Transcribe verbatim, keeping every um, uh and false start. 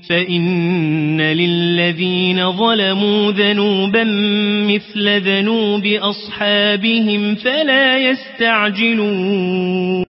فإن للذين ظلموا ذنوبا مثل ذنوب أصحابهم فلا يستعجلون